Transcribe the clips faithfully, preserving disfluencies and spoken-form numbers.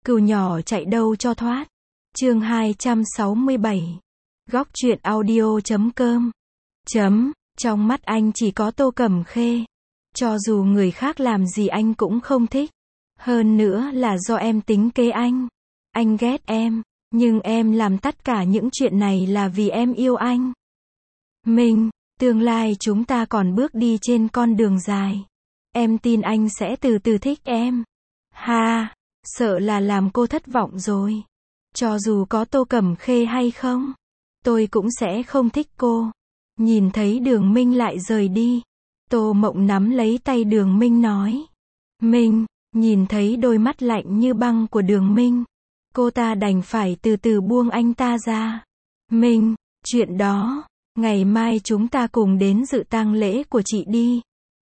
Cừu nhỏ chạy đâu cho thoát. Chương hai trăm sáu mươi bảy. Góc truyện audio chấm com. Chấm, trong mắt anh chỉ có Tô Cẩm Khê. Cho dù người khác làm gì anh cũng không thích. Hơn nữa là do em tính kế anh. Anh ghét em, nhưng em làm tất cả những chuyện này là vì em yêu anh. Mình, tương lai chúng ta còn bước đi trên con đường dài. Em tin anh sẽ từ từ thích em. Ha, sợ là làm cô thất vọng rồi. Cho dù có Tô Cẩm Khê hay không, tôi cũng sẽ không thích cô. Nhìn thấy Đường Minh lại rời đi, Tô Mộng nắm lấy tay Đường Minh nói. Minh, nhìn thấy đôi mắt lạnh như băng của Đường Minh, cô ta đành phải từ từ buông anh ta ra. Minh, chuyện đó, ngày mai chúng ta cùng đến dự tang lễ của chị đi.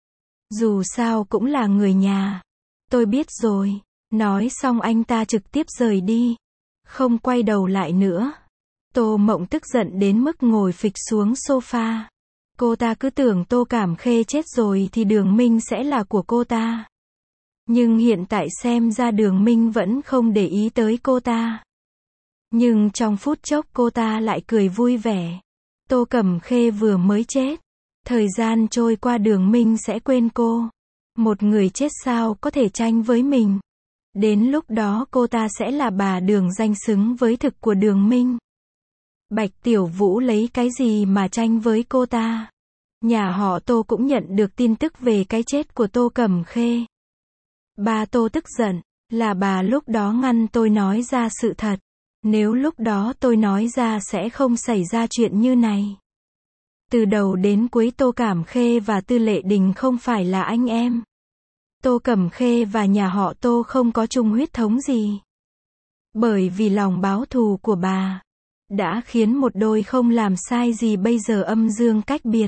Dù sao cũng là người nhà. Tôi biết rồi. Nói xong anh ta trực tiếp rời đi. Không quay đầu lại nữa. Tô Mộng tức giận đến mức ngồi phịch xuống sofa. Cô ta cứ tưởng Tô Cẩm Khê chết rồi thì Đường Minh sẽ là của cô ta. Nhưng hiện tại xem ra Đường Minh vẫn không để ý tới cô ta. Nhưng trong phút chốc cô ta lại cười vui vẻ. Tô Cẩm Khê vừa mới chết. Thời gian trôi qua Đường Minh sẽ quên cô. Một người chết sao có thể tranh với mình. Đến lúc đó cô ta sẽ là bà Đường danh xứng với thực của Đường Minh. Bạch Tiểu Vũ lấy cái gì mà tranh với cô ta. Nhà họ Tô cũng nhận được tin tức về cái chết của Tô Cẩm Khê. Ba Tô tức giận, là bà lúc đó ngăn tôi nói ra sự thật. Nếu lúc đó tôi nói ra sẽ không xảy ra chuyện như này. Từ đầu đến cuối Tô Cẩm Khê và Tư Lệ Đình không phải là anh em. Tô Cẩm Khê và nhà họ Tô không có chung huyết thống gì. Bởi vì lòng báo thù của bà đã khiến một đôi không làm sai gì bây giờ âm dương cách biệt.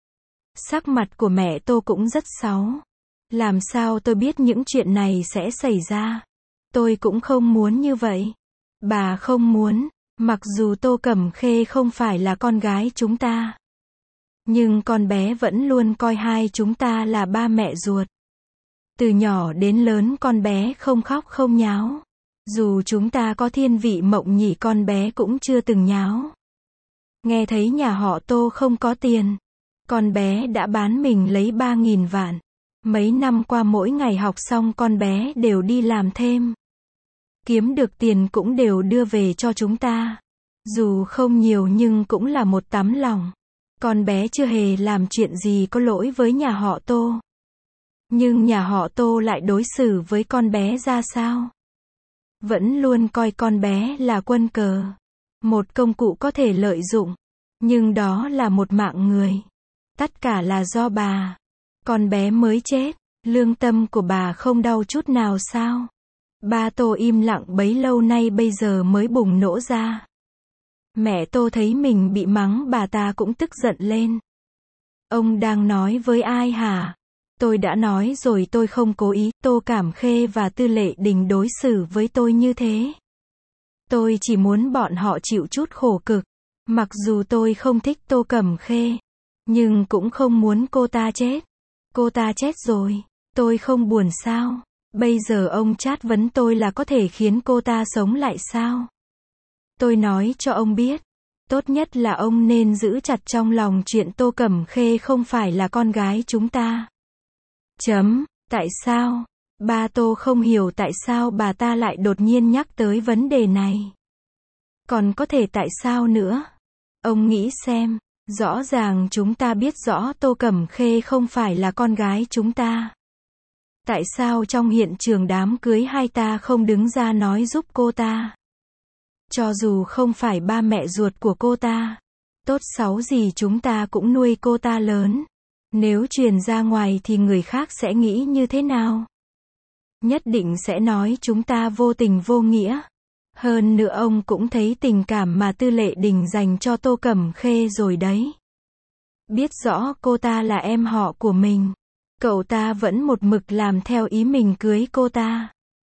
Sắc mặt của mẹ Tô cũng rất xấu. Làm sao tôi biết những chuyện này sẽ xảy ra? Tôi cũng không muốn như vậy. Bà không muốn, mặc dù Tô Cẩm Khê không phải là con gái chúng ta. Nhưng con bé vẫn luôn coi hai chúng ta là ba mẹ ruột. Từ nhỏ đến lớn con bé không khóc không nháo. Dù chúng ta có thiên vị mộng nhị con bé cũng chưa từng nháo. Nghe thấy nhà họ Tô không có tiền. Con bé đã bán mình lấy ba nghìn vạn. Mấy năm qua mỗi ngày học xong con bé đều đi làm thêm. Kiếm được tiền cũng đều đưa về cho chúng ta. Dù không nhiều nhưng cũng là một tấm lòng. Con bé chưa hề làm chuyện gì có lỗi với nhà họ Tô. Nhưng nhà họ Tô lại đối xử với con bé ra sao? Vẫn luôn coi con bé là quân cờ. Một công cụ có thể lợi dụng. Nhưng đó là một mạng người. Tất cả là do bà. Con bé mới chết. Lương tâm của bà không đau chút nào sao? Ba Tô im lặng bấy lâu nay bây giờ mới bùng nổ ra. Mẹ Tô thấy mình bị mắng bà ta cũng tức giận lên. Ông đang nói với ai hả? Tôi đã nói rồi tôi không cố ý. Tô Cẩm Khê và Tư Lệ Đình đối xử với tôi như thế. Tôi chỉ muốn bọn họ chịu chút khổ cực. Mặc dù tôi không thích Tô Cẩm Khê, nhưng cũng không muốn cô ta chết. Cô ta chết rồi, tôi không buồn sao? Bây giờ ông chát vấn tôi là có thể khiến cô ta sống lại sao? Tôi nói cho ông biết, tốt nhất là ông nên giữ chặt trong lòng chuyện Tô Cẩm Khê không phải là con gái chúng ta. Chấm, tại sao? Ba Tô không hiểu tại sao bà ta lại đột nhiên nhắc tới vấn đề này. Còn có thể tại sao nữa? Ông nghĩ xem, rõ ràng chúng ta biết rõ Tô Cẩm Khê không phải là con gái chúng ta. Tại sao trong hiện trường đám cưới hai ta không đứng ra nói giúp cô ta? Cho dù không phải ba mẹ ruột của cô ta, tốt xấu gì chúng ta cũng nuôi cô ta lớn. Nếu truyền ra ngoài thì người khác sẽ nghĩ như thế nào? Nhất định sẽ nói chúng ta vô tình vô nghĩa. Hơn nữa ông cũng thấy tình cảm mà Tư Lệ Đình dành cho Tô Cẩm Khê rồi đấy. Biết rõ cô ta là em họ của mình. Cậu ta vẫn một mực làm theo ý mình cưới cô ta.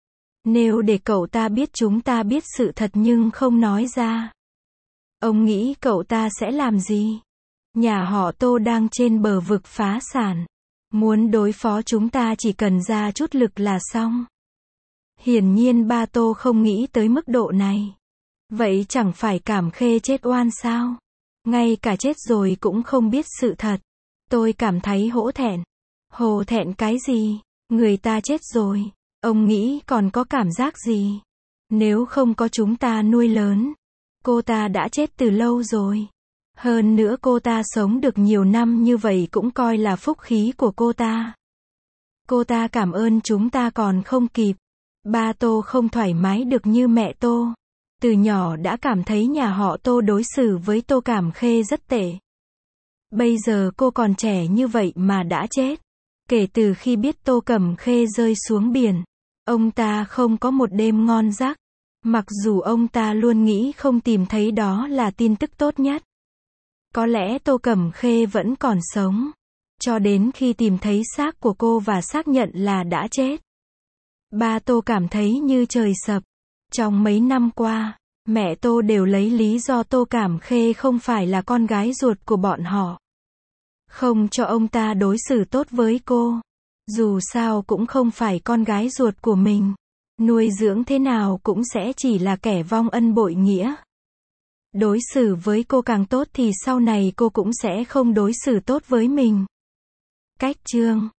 Nếu để cậu ta biết chúng ta biết sự thật nhưng không nói ra, ông nghĩ cậu ta sẽ làm gì? Nhà họ Tô đang trên bờ vực phá sản. Muốn đối phó chúng ta chỉ cần ra chút lực là xong. Hiển nhiên ba Tô không nghĩ tới mức độ này. Vậy chẳng phải Cảm Khê chết oan sao? Ngay cả chết rồi cũng không biết sự thật. Tôi cảm thấy hổ thẹn. Hổ thẹn cái gì? Người ta chết rồi. Ông nghĩ còn có cảm giác gì? Nếu không có chúng ta nuôi lớn, cô ta đã chết từ lâu rồi. Hơn nữa cô ta sống được nhiều năm như vậy cũng coi là phúc khí của cô ta. Cô ta cảm ơn chúng ta còn không kịp. Ba Tô không thoải mái được như mẹ Tô. Từ nhỏ đã cảm thấy nhà họ Tô đối xử với Tô Cảm Khê rất tệ. Bây giờ cô còn trẻ như vậy mà đã chết. Kể từ khi biết Tô Cẩm Khê rơi xuống biển, ông ta không có một đêm ngon giấc. Mặc dù ông ta luôn nghĩ không tìm thấy đó là tin tức tốt nhất. Có lẽ Tô Cẩm Khê vẫn còn sống. Cho đến khi tìm thấy xác của cô và xác nhận là đã chết. Ba Tô cảm thấy như trời sập. Trong mấy năm qua, mẹ Tô đều lấy lý do Tô Cảm Khê không phải là con gái ruột của bọn họ. Không cho ông ta đối xử tốt với cô. Dù sao cũng không phải con gái ruột của mình. Nuôi dưỡng thế nào cũng sẽ chỉ là kẻ vong ân bội nghĩa. Đối xử với cô càng tốt thì sau này cô cũng sẽ không đối xử tốt với mình. Cách chương